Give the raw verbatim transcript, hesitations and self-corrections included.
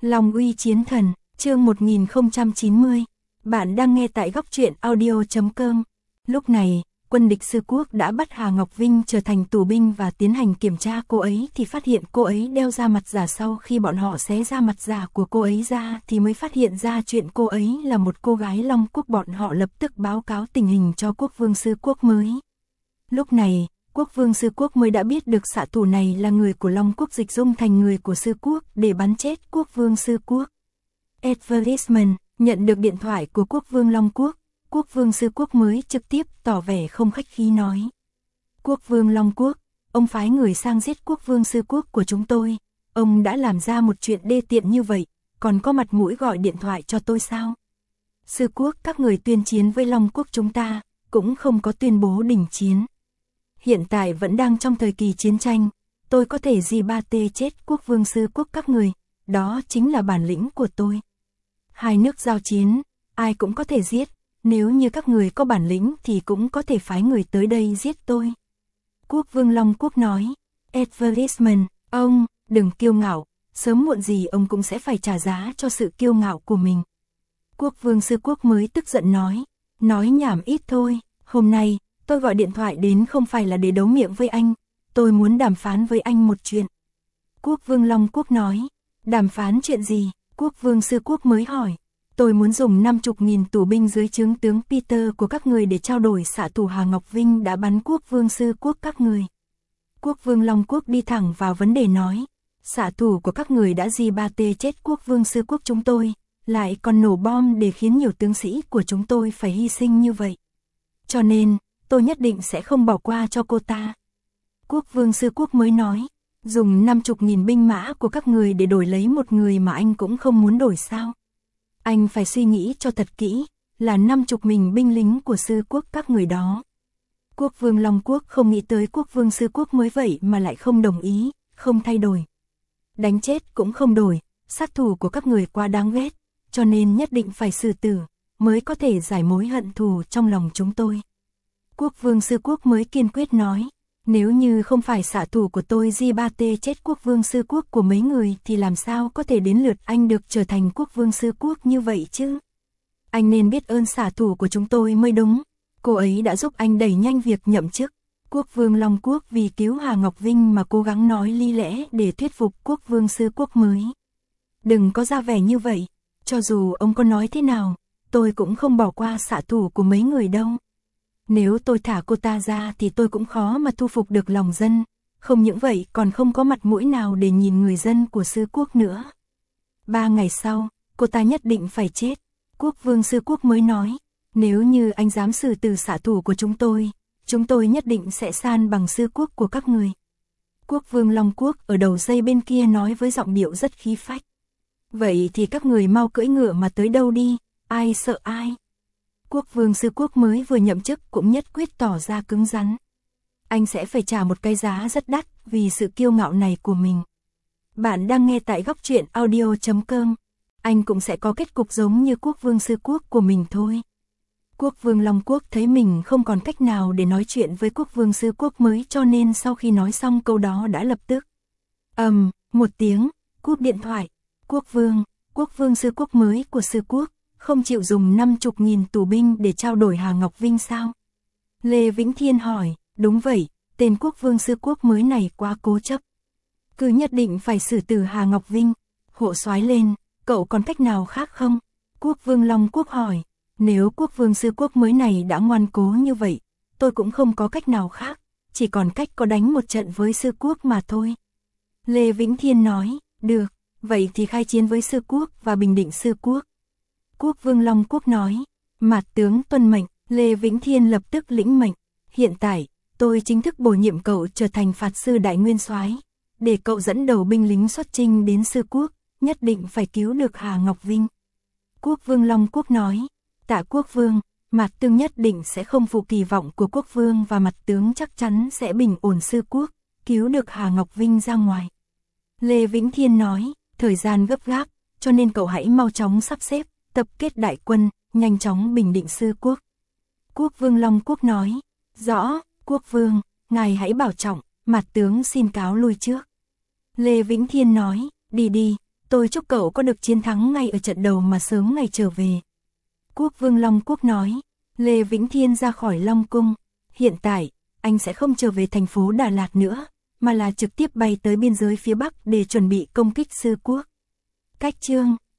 Long uy chiến thần, chương một nghìn không trăm chín mươi. Bạn đang nghe tại góc truyện audio chấm com. Lúc này, quân địch Sư Quốc đã bắt Hà Ngọc Vinh trở thành tù binh và tiến hành kiểm tra cô ấy thì phát hiện cô ấy đeo da mặt giả. Sau khi bọn họ xé da mặt giả của cô ấy ra thì mới phát hiện ra chuyện cô ấy là một cô gái Long Quốc. Bọn họ lập tức báo cáo tình hình cho Quốc vương Sư Quốc mới. Lúc này, Quốc vương Sư Quốc mới đã biết được xạ thủ này là người của Long Quốc dịch dung thành người của Sư Quốc để bắn chết Quốc vương Sư Quốc. Advertisement, nhận được điện thoại của Quốc vương Long Quốc, Quốc vương Sư Quốc mới trực tiếp tỏ vẻ không khách khí nói. Quốc vương Long Quốc, ông phái người sang giết Quốc vương Sư Quốc của chúng tôi, ông đã làm ra một chuyện đê tiện như vậy, còn có mặt mũi gọi điện thoại cho tôi sao? Sư Quốc các người tuyên chiến với Long Quốc chúng ta, cũng không có tuyên bố đình chiến. Hiện tại vẫn đang trong thời kỳ chiến tranh, tôi có thể gì ba tê chết Quốc vương Sư Quốc các người, đó chính là bản lĩnh của tôi. Hai nước giao chiến, ai cũng có thể giết, nếu như các người có bản lĩnh thì cũng có thể phái người tới đây giết tôi. Quốc vương Long Quốc nói, Advertisement, ông, đừng kiêu ngạo, sớm muộn gì ông cũng sẽ phải trả giá cho sự kiêu ngạo của mình. Quốc vương Sư Quốc mới tức giận nói, nói nhảm ít thôi, hôm nay, tôi gọi điện thoại đến không phải là để đấu miệng với anh, tôi muốn đàm phán với anh một chuyện. Quốc vương Long Quốc nói, đàm phán chuyện gì? Quốc vương Sư Quốc mới hỏi, tôi muốn dùng năm mươi nghìn tù binh dưới trướng tướng Peter của các người để trao đổi xạ thủ Hà Ngọc Vinh đã bắn Quốc vương Sư Quốc các người. Quốc vương Long Quốc đi thẳng vào vấn đề nói, xạ thủ của các người đã gi ba tê chết Quốc vương Sư Quốc chúng tôi, lại còn nổ bom để khiến nhiều tướng sĩ của chúng tôi phải hy sinh như vậy. Cho nên, tôi nhất định sẽ không bỏ qua cho cô ta. Quốc vương Sư Quốc mới nói, dùng năm mươi nghìn binh mã của các người để đổi lấy một người mà anh cũng không muốn đổi sao? Anh phải suy nghĩ cho thật kỹ, là năm mươi mình binh lính của Sư Quốc các người đó. Quốc vương Long Quốc không nghĩ tới Quốc vương Sư Quốc mới vậy mà lại không đồng ý, không thay đổi. Đánh chết cũng không đổi, sát thủ của các người quá đáng ghét, cho nên nhất định phải xử tử, mới có thể giải mối hận thù trong lòng chúng tôi. Quốc vương Sư Quốc mới kiên quyết nói, nếu như không phải xạ thủ của tôi gi ba tê chết Quốc vương Sư Quốc của mấy người thì làm sao có thể đến lượt anh được trở thành Quốc vương Sư Quốc như vậy chứ? Anh nên biết ơn xạ thủ của chúng tôi mới đúng, cô ấy đã giúp anh đẩy nhanh việc nhậm chức. Quốc vương Long Quốc vì cứu Hà Ngọc Vinh mà cố gắng nói lý lẽ để thuyết phục Quốc vương Sư Quốc mới. Đừng có ra vẻ như vậy, cho dù ông có nói thế nào, tôi cũng không bỏ qua xạ thủ của mấy người đâu. Nếu tôi thả cô ta ra thì tôi cũng khó mà thu phục được lòng dân, không những vậy còn không có mặt mũi nào để nhìn người dân của Sư Quốc nữa. Ba ngày sau, cô ta nhất định phải chết. Quốc vương Sư Quốc mới nói, nếu như anh dám xử tử xạ thủ của chúng tôi, chúng tôi nhất định sẽ san bằng Sư Quốc của các người. Quốc vương Long Quốc ở đầu dây bên kia nói với giọng điệu rất khí phách. Vậy thì các người mau cưỡi ngựa mà tới đâu đi, ai sợ ai. Quốc vương Sư Quốc mới vừa nhậm chức cũng nhất quyết tỏ ra cứng rắn. Anh sẽ phải trả một cái giá rất đắt vì sự kiêu ngạo này của mình. Bạn đang nghe tại góc truyện audio chấm com. Anh cũng sẽ có kết cục giống như Quốc vương Sư Quốc của mình thôi. Quốc vương Long Quốc thấy mình không còn cách nào để nói chuyện với Quốc vương Sư Quốc mới, cho nên sau khi nói xong câu đó đã lập tức ầm, um, một tiếng, cúp điện thoại. Quốc vương, Quốc vương Sư Quốc mới của Sư Quốc không chịu dùng năm mươi nghìn tù binh để trao đổi Hà Ngọc Vinh sao? Lê Vĩnh Thiên hỏi, đúng vậy, tên Quốc vương Sư Quốc mới này quá cố chấp. Cứ nhất định phải xử tử Hà Ngọc Vinh. Hộ soái lên, cậu còn cách nào khác không? Quốc vương Long Quốc hỏi, nếu Quốc vương Sư Quốc mới này đã ngoan cố như vậy, tôi cũng không có cách nào khác, chỉ còn cách có đánh một trận với Sư Quốc mà thôi. Lê Vĩnh Thiên nói, được, vậy thì khai chiến với Sư Quốc và bình định Sư Quốc. Quốc vương Long Quốc nói, mạt tướng tuân mệnh. Lê Vĩnh Thiên lập tức lĩnh mệnh, hiện tại, tôi chính thức bổ nhiệm cậu trở thành phạt sư đại nguyên soái, để cậu dẫn đầu binh lính xuất chinh đến Sư Quốc, nhất định phải cứu được Hà Ngọc Vinh. Quốc vương Long Quốc nói, tạ quốc vương, mạt tướng nhất định sẽ không phụ kỳ vọng của quốc vương và mặt tướng chắc chắn sẽ bình ổn Sư Quốc, cứu được Hà Ngọc Vinh ra ngoài. Lê Vĩnh Thiên nói, thời gian gấp gáp, cho nên cậu hãy mau chóng sắp xếp, tập kết đại quân, nhanh chóng bình định Sư Quốc. Quốc vương Long Quốc nói, rõ, quốc vương, ngài hãy bảo trọng, mặt tướng xin cáo lui trước. Lê Vĩnh Thiên nói, đi đi, tôi chúc cậu có được chiến thắng ngay ở trận đầu mà sớm ngày trở về. Quốc vương Long Quốc nói. Lê Vĩnh Thiên ra khỏi Long Cung. Hiện tại, anh sẽ không trở về thành phố Đà Lạt nữa, mà là trực tiếp bay tới biên giới phía Bắc để chuẩn bị công kích Sư Quốc. Cách chương